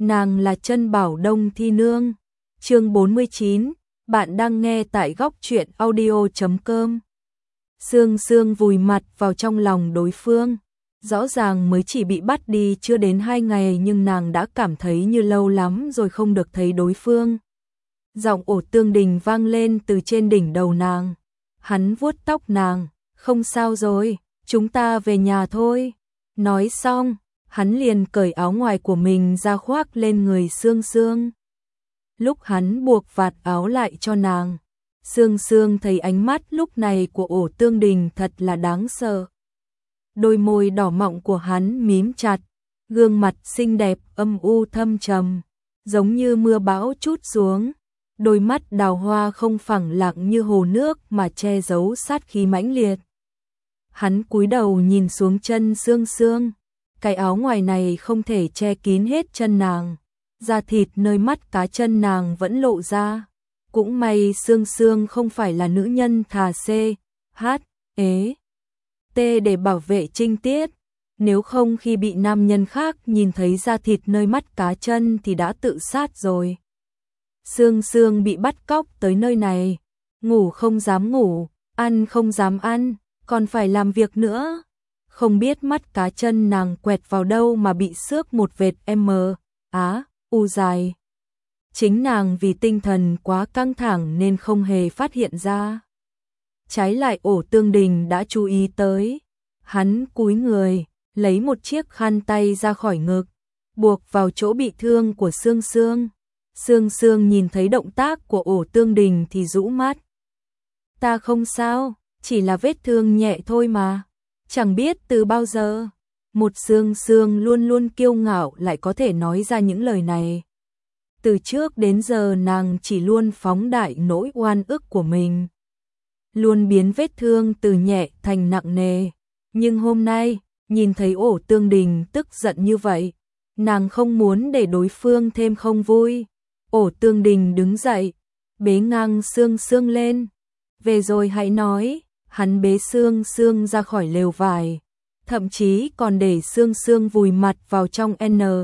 nàng là Trân Bảo Đông Thi Nương. Chương 49, bạn đang nghe tại góc truyện audio.com. Sương Sương vùi mặt vào trong lòng đối phương. Rõ ràng mới chỉ bị bắt đi chưa đến 2 ngày nhưng nàng đã cảm thấy như lâu lắm rồi không được thấy đối phương. Giọng Ổ Tương Đình vang lên từ trên đỉnh đầu nàng. Hắn vuốt tóc nàng, không sao rồi, chúng ta về nhà thôi. Nói xong, hắn liền cởi áo ngoài của mình ra khoác lên người Sương Sương. Lúc hắn buộc vạt áo lại cho nàng, Sương Sương thấy ánh mắt lúc này của Ổ Tương Đình thật là đáng sợ. Đôi môi đỏ mọng của hắn mím chặt, gương mặt xinh đẹp âm u thâm trầm, giống như mưa bão trút xuống. Đôi mắt đào hoa không phẳng lặng như hồ nước mà che giấu sát khí mãnh liệt. Hắn cúi đầu nhìn xuống chân Sương Sương, cái áo ngoài này không thể che kín hết chân nàng, da thịt nơi mắt cá chân nàng vẫn lộ ra. Cũng may Sương Sương không phải là nữ nhân thà CHT để bảo vệ trinh tiết, nếu không khi bị nam nhân khác nhìn thấy da thịt nơi mắt cá chân thì đã tự sát rồi. Sương Sương bị bắt cóc tới nơi này, ngủ không dám ngủ, ăn không dám ăn, còn phải làm việc nữa. Không biết mắt cá chân nàng quẹt vào đâu mà bị xước một vệt u dài. Chính nàng vì tinh thần quá căng thẳng nên không hề phát hiện ra. Trái lại Ổ Tương Đình đã chú ý tới. Hắn cúi người, lấy một chiếc khăn tay ra khỏi ngực, buộc vào chỗ bị thương của Sương Sương. Sương Sương nhìn thấy động tác của Ổ Tương Đình thì rũ mắt. Ta không sao, chỉ là vết thương nhẹ thôi mà. Chẳng biết từ bao giờ, một Sương Sương luôn luôn kiêu ngạo lại có thể nói ra những lời này. Từ trước đến giờ nàng chỉ luôn phóng đại nỗi oan ức của mình, luôn biến vết thương từ nhẹ thành nặng nề. Nhưng hôm nay, nhìn thấy Ổ Tương Đình tức giận như vậy, nàng không muốn để đối phương thêm không vui. Ổ Tương Đình đứng dậy, bế ngang Sương Sương lên. Về rồi hãy nói. Hắn bế Sương Sương ra khỏi lều vải, thậm chí còn để Sương Sương vùi mặt vào trong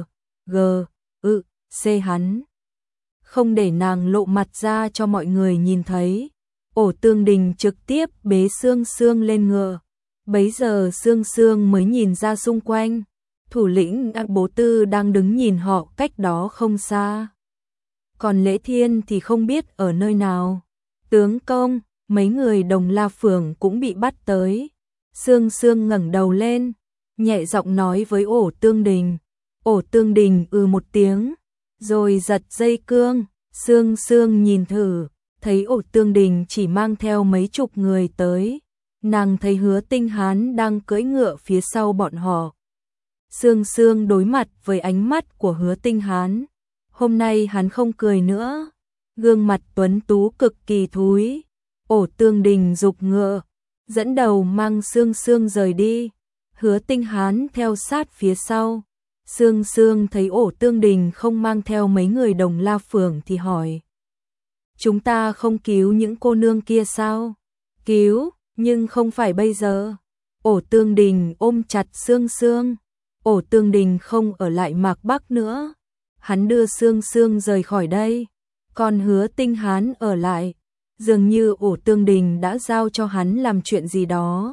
NGC hắn. Không để nàng lộ mặt ra cho mọi người nhìn thấy. Ổ Tương Đình trực tiếp bế Sương Sương lên ngựa. Bấy giờ Sương Sương mới nhìn ra xung quanh. Thủ lĩnh Bố Tư đang đứng nhìn họ cách đó không xa. Còn Lễ Thiên thì không biết ở nơi nào. Tướng công, mấy người Đồng La Phường cũng bị bắt tới. Sương Sương ngẩng đầu lên, nhẹ giọng nói với Ổ Tương Đình. Ổ Tương Đình một tiếng, rồi giật dây cương. Sương Sương nhìn thử, thấy Ổ Tương Đình chỉ mang theo mấy chục người tới. Nàng thấy Hứa Tinh Hán đang cưỡi ngựa phía sau bọn họ. Sương Sương đối mặt với ánh mắt của Hứa Tinh Hán. Hôm nay hắn không cười nữa, gương mặt tuấn tú cực kỳ thúi. Ổ Tương Đình giục ngựa, dẫn đầu mang Sương Sương rời đi. Hứa Tinh Hán theo sát phía sau. Sương Sương thấy Ổ Tương Đình không mang theo mấy người Đồng La Phường thì hỏi. Chúng ta không cứu những cô nương kia sao? Cứu, nhưng không phải bây giờ. Ổ Tương Đình ôm chặt Sương Sương. Ổ Tương Đình không ở lại Mạc Bắc nữa. Hắn đưa Sương Sương rời khỏi đây. Còn Hứa Tinh Hán ở lại. Dường như Ổ Tương Đình đã giao cho hắn làm chuyện gì đó.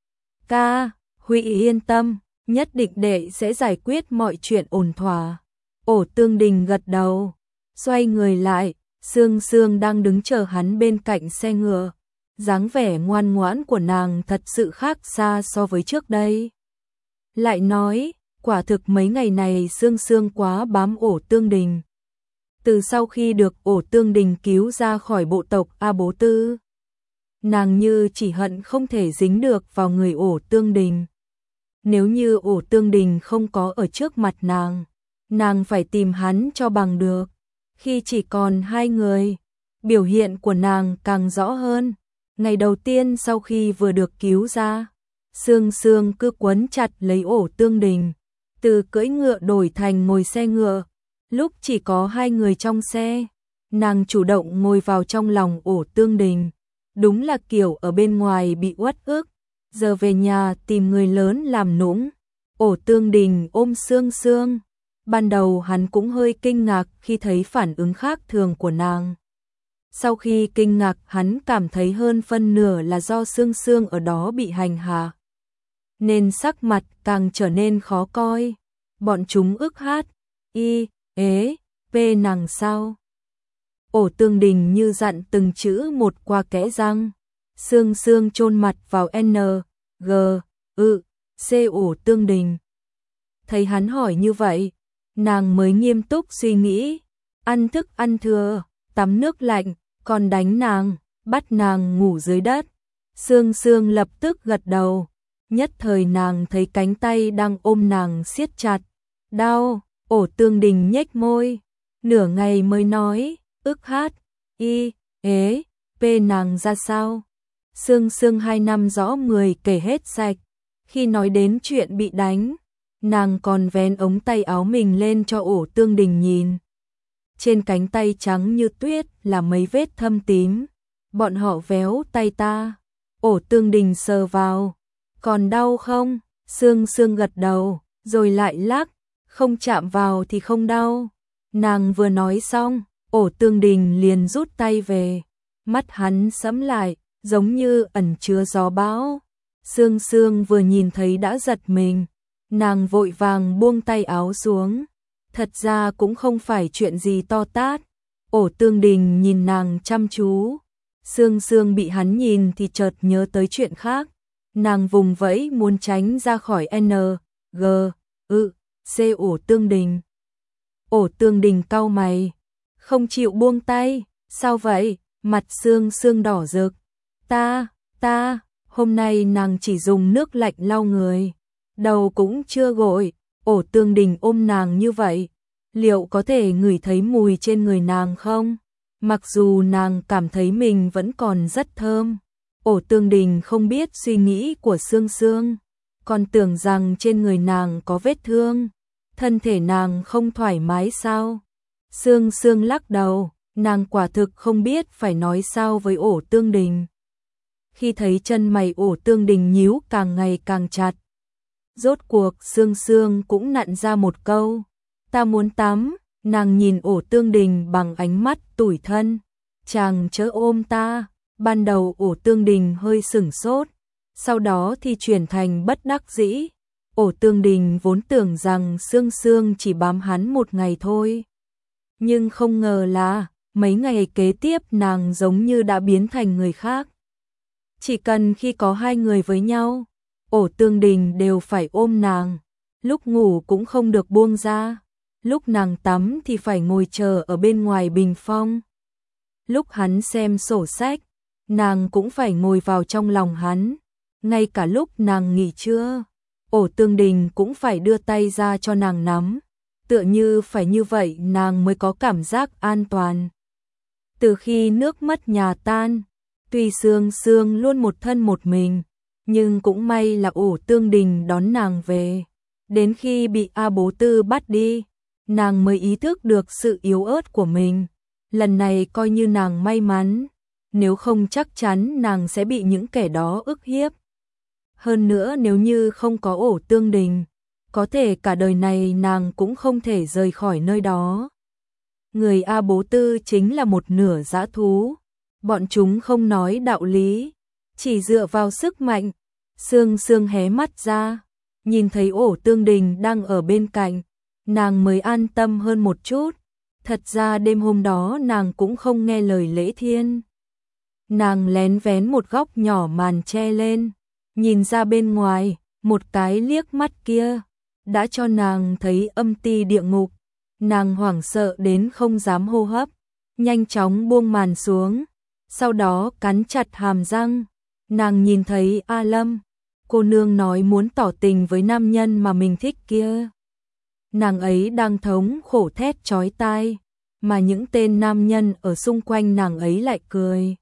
Huy yên tâm, nhất định đệ sẽ giải quyết mọi chuyện ổn thỏa. Ổ Tương Đình gật đầu, xoay người lại, Sương Sương đang đứng chờ hắn bên cạnh xe ngựa. Dáng vẻ ngoan ngoãn của nàng thật sự khác xa so với trước đây. Lại nói, quả thực mấy ngày này Sương Sương quá bám Ổ Tương Đình. Từ sau khi được Ổ Tương Đình cứu ra khỏi bộ tộc Bố Tư, nàng như chỉ hận không thể dính được vào người Ổ Tương Đình. Nếu như Ổ Tương Đình không có ở trước mặt nàng phải tìm hắn cho bằng được. Khi chỉ còn 2 người, biểu hiện của nàng càng rõ hơn. Ngày đầu tiên sau khi vừa được cứu ra, Sương Sương cứ quấn chặt lấy Ổ Tương Đình, từ cưỡi ngựa đổi thành ngồi xe ngựa. Lúc chỉ có 2 người trong xe, nàng chủ động ngồi vào trong lòng Ổ Tương Đình. Đúng là kiểu ở bên ngoài bị uất ức, giờ về nhà tìm người lớn làm nũng. Ổ Tương Đình ôm Sương Sương, Ban đầu hắn cũng hơi kinh ngạc khi thấy phản ứng khác thường của nàng. Sau khi kinh ngạc, hắn cảm thấy hơn phân nửa là do Sương Sương ở đó bị hành hạ, nên sắc mặt càng trở nên khó coi. Bọn chúng ức hát, y, ế, p nàng sao? Ổ Tương Đình như dặn từng chữ một qua kẽ răng. Sương Sương chôn mặt vào N, G, C. Ổ Tương Đình. Thấy hắn hỏi như vậy, nàng mới nghiêm túc suy nghĩ. Ăn thức ăn thừa, tắm nước lạnh, còn đánh nàng, bắt nàng ngủ dưới đất. Sương Sương lập tức gật đầu. Nhất thời nàng thấy cánh tay đang ôm nàng siết chặt. Đau. Ổ Tương Đình nhếch môi, nửa ngày mới nói, ức hát, y, ế, p nàng ra sao? Sương Sương 2 năm rõ 10 kể hết sạch. Khi nói đến chuyện bị đánh, nàng còn vén ống tay áo mình lên cho Ổ Tương Đình nhìn. Trên cánh tay trắng như tuyết là mấy vết thâm tím. Bọn họ véo tay ta. Ổ Tương Đình sờ vào. Còn đau không? Sương Sương gật đầu, rồi lại lắc. Không chạm vào thì không đau. Nàng vừa nói xong, Ổ Tương Đình liền rút tay về. Mắt hắn sẫm lại, giống như ẩn chứa gió bão. Sương Sương vừa nhìn thấy đã giật mình. Nàng vội vàng buông tay áo xuống. Thật ra cũng không phải chuyện gì to tát. Ổ Tương Đình nhìn nàng chăm chú. Sương Sương bị hắn nhìn thì chợt nhớ tới chuyện khác. Nàng vùng vẫy muốn tránh ra khỏi N, G, C. Ổ Tương Đình. Ổ Tương Đình cau mày, không chịu buông tay. Sao vậy? Mặt Sương Sương đỏ rực. Ta, hôm nay nàng chỉ dùng nước lạnh lau người, đầu cũng chưa gội. Ổ Tương Đình ôm nàng như vậy, liệu có thể ngửi thấy mùi trên người nàng không? Mặc dù nàng cảm thấy mình vẫn còn rất thơm. Ổ Tương Đình không biết suy nghĩ của Sương Sương, còn tưởng rằng trên người nàng có vết thương, thân thể nàng không thoải mái sao? Sương Sương lắc đầu, nàng quả thực không biết phải nói sao với Ổ Tương Đình. Khi thấy chân mày Ổ Tương Đình nhíu càng ngày càng chặt, rốt cuộc Sương Sương cũng nặn ra một câu, ta muốn tắm. Nàng nhìn Ổ Tương Đình bằng ánh mắt tủi thân, chàng chớ ôm ta. Ban đầu Ổ Tương Đình hơi sửng sốt, sau đó thì chuyển thành bất đắc dĩ. Ổ Tương Đình vốn tưởng rằng Sương Sương chỉ bám hắn một ngày thôi, nhưng không ngờ là mấy ngày kế tiếp nàng giống như đã biến thành người khác. Chỉ cần khi có hai người với nhau, Ổ Tương Đình đều phải ôm nàng, lúc ngủ cũng không được buông ra, lúc nàng tắm thì phải ngồi chờ ở bên ngoài bình phong. Lúc hắn xem sổ sách, nàng cũng phải ngồi vào trong lòng hắn, ngay cả lúc nàng nghỉ trưa, Ổ Tương Đình cũng phải đưa tay ra cho nàng nắm, tựa như phải như vậy nàng mới có cảm giác an toàn. Từ khi nước mất nhà tan, tuy Sương Sương luôn một thân một mình, nhưng cũng may là Ổ Tương Đình đón nàng về. Đến khi bị A Bố Tư bắt đi, nàng mới ý thức được sự yếu ớt của mình. Lần này coi như nàng may mắn, nếu không chắc chắn nàng sẽ bị những kẻ đó ức hiếp. Hơn nữa nếu như không có Ổ Tương Đình, có thể cả đời này nàng cũng không thể rời khỏi nơi đó. Người A Bố Tư chính là một nửa dã thú, bọn chúng không nói đạo lý, chỉ dựa vào sức mạnh. Sương Sương hé mắt ra, nhìn thấy Ổ Tương Đình đang ở bên cạnh, nàng mới an tâm hơn một chút. Thật ra đêm hôm đó nàng cũng không nghe lời Lễ Thiên. Nàng lén vén một góc nhỏ màn che lên, nhìn ra bên ngoài, một cái liếc mắt kia đã cho nàng thấy âm ti địa ngục. Nàng hoảng sợ đến không dám hô hấp, nhanh chóng buông màn xuống, sau đó cắn chặt hàm răng. Nàng nhìn thấy A Lâm, cô nương nói muốn tỏ tình với nam nhân mà mình thích kia. Nàng ấy đang thống khổ thét chói tai, mà những tên nam nhân ở xung quanh nàng ấy lại cười.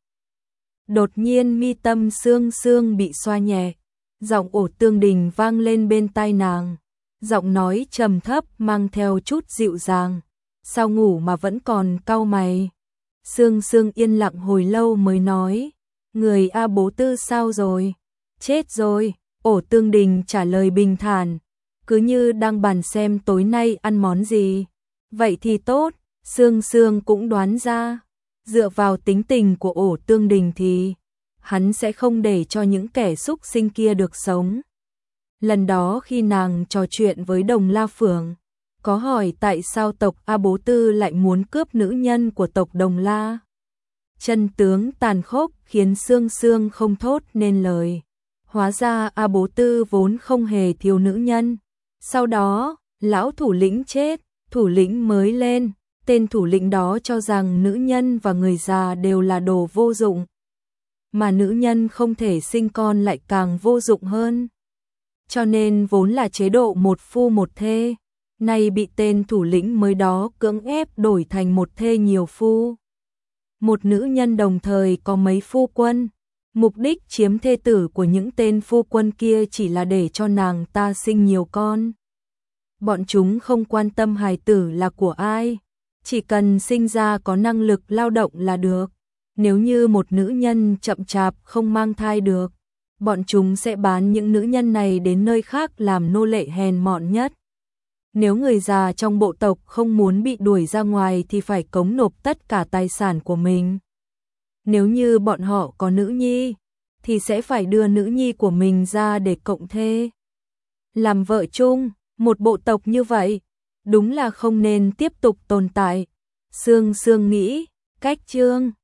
Đột nhiên mi tâm Sương Sương bị xoa nhẹ, giọng Ổ Tương Đình vang lên bên tai nàng, giọng nói trầm thấp mang theo chút dịu dàng. Sao ngủ mà vẫn còn cau mày? Sương Sương yên lặng hồi lâu mới nói, người A Bố Tư sao rồi? Chết rồi. Ổ Tương Đình trả lời bình thản, cứ như đang bàn xem tối nay ăn món gì. Vậy thì tốt, Sương Sương cũng đoán ra, dựa vào tính tình của Ổ Tương Đình thì hắn sẽ không để cho những kẻ xúc sinh kia được sống. Lần đó khi nàng trò chuyện với Đồng La Phượng, có hỏi tại sao tộc A Bố Tư lại muốn cướp nữ nhân của tộc Đồng La. Chân tướng tàn khốc khiến Sương Sương không thốt nên lời. Hóa ra A Bố Tư vốn không hề thiếu nữ nhân. Sau đó, lão thủ lĩnh chết, thủ lĩnh mới lên. Tên thủ lĩnh đó cho rằng nữ nhân và người già đều là đồ vô dụng. Mà nữ nhân không thể sinh con lại càng vô dụng hơn. Cho nên vốn là chế độ một phu một thê. Nay bị tên thủ lĩnh mới đó cưỡng ép đổi thành một thê nhiều phu. Một nữ nhân đồng thời có mấy phu quân. Mục đích chiếm thê tử của những tên phu quân kia chỉ là để cho nàng ta sinh nhiều con. Bọn chúng không quan tâm hài tử là của ai. Chỉ cần sinh ra có năng lực lao động là được. Nếu như một nữ nhân chậm chạp không mang thai được, bọn chúng sẽ bán những nữ nhân này đến nơi khác làm nô lệ hèn mọn nhất. Nếu người già trong bộ tộc không muốn bị đuổi ra ngoài thì phải cống nộp tất cả tài sản của mình. Nếu như bọn họ có nữ nhi, thì sẽ phải đưa nữ nhi của mình ra để cộng thê. Làm vợ chung, một bộ tộc như vậy, đúng là không nên tiếp tục tồn tại. Sương Sương nghĩ, cách chương